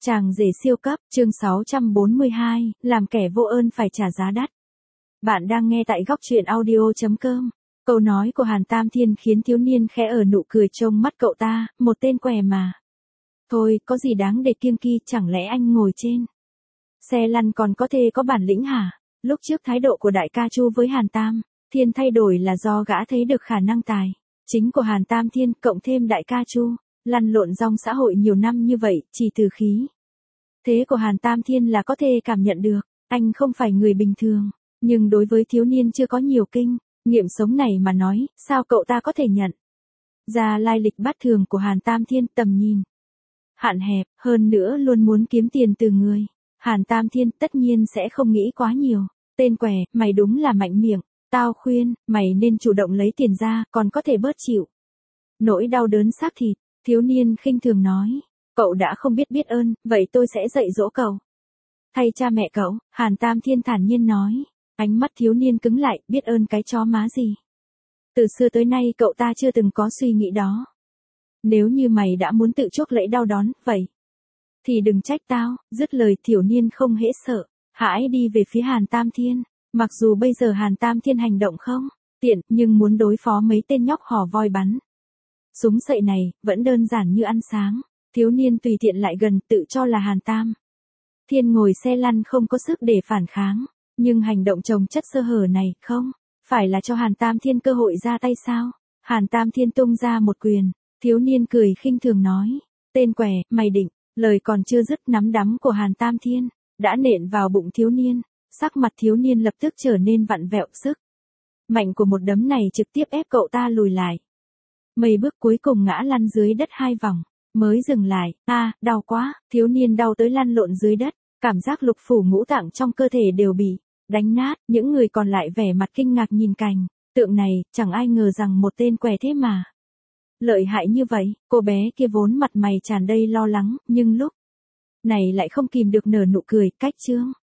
Chàng rể siêu cấp, chương 642, làm kẻ vô ơn phải trả giá đắt. Bạn đang nghe tại góc truyện audio.com. Câu nói của Hàn Tam Thiên khiến thiếu niên khẽ ở nụ cười trông mắt cậu ta, một tên què mà. Thôi, có gì đáng để kiêng kỵ, chẳng lẽ anh ngồi trên xe lăn còn có thể có bản lĩnh hả? Lúc trước thái độ của đại ca Chu với Hàn Tam Thiên thay đổi là do gã thấy được khả năng tài chính của Hàn Tam Thiên, cộng thêm đại ca Chu lăn lộn trong xã hội nhiều năm như vậy, chỉ từ khí thế của Hàn Tam Thiên là có thể cảm nhận được, anh không phải người bình thường. Nhưng đối với thiếu niên chưa có nhiều kinh nghiệm sống này mà nói, sao cậu ta có thể nhận ra lai lịch bát thường của Hàn Tam Thiên? Tầm nhìn hạn hẹp, hơn nữa luôn muốn kiếm tiền từ người Hàn Tam Thiên tất nhiên sẽ không nghĩ quá nhiều. Tên què, mày đúng là mạnh miệng, tao khuyên, mày nên chủ động lấy tiền ra, còn có thể bớt chịu nỗi đau đớn xác thịt. Thiếu niên khinh thường nói, cậu đã không biết biết ơn, vậy tôi sẽ dạy dỗ cậu thay cha mẹ cậu. Hàn Tam Thiên thản nhiên nói. Ánh mắt thiếu niên cứng lại, biết ơn cái chó má gì. Từ xưa tới nay cậu ta chưa từng có suy nghĩ đó. Nếu như mày đã muốn tự chuốc lấy đau đớn, vậy thì đừng trách tao. Dứt lời, thiếu niên không hễ sợ hãi đi về phía Hàn Tam Thiên. Mặc dù bây giờ Hàn Tam Thiên hành động không tiện, nhưng muốn đối phó mấy tên nhóc hò voi bắn súng sậy này, vẫn đơn giản như ăn sáng. Thiếu niên tùy tiện lại gần, tự cho là Hàn Tam Thiên ngồi xe lăn không có sức để phản kháng. Nhưng hành động chồng chất sơ hở này, không phải là cho Hàn Tam Thiên cơ hội ra tay sao? Hàn Tam Thiên tung ra một quyền. Thiếu niên cười khinh thường nói, tên què, mày định. Lời còn chưa dứt, nắm đấm của Hàn Tam Thiên đã nện vào bụng thiếu niên. Sắc mặt thiếu niên lập tức trở nên vặn vẹo. Sức mạnh của một đấm này trực tiếp ép cậu ta lùi lại mấy bước, cuối cùng ngã lăn dưới đất 2 vòng mới dừng lại. Đau quá. Thiếu niên đau tới lăn lộn dưới đất, cảm giác lục phủ ngũ tạng trong cơ thể đều bị đánh nát. Những người còn lại vẻ mặt kinh ngạc nhìn cảnh tượng này, chẳng ai ngờ rằng một tên què thế mà lợi hại như vậy. Cô bé kia vốn mặt mày tràn đầy lo lắng, nhưng lúc này lại không kìm được nở nụ cười. Cách chương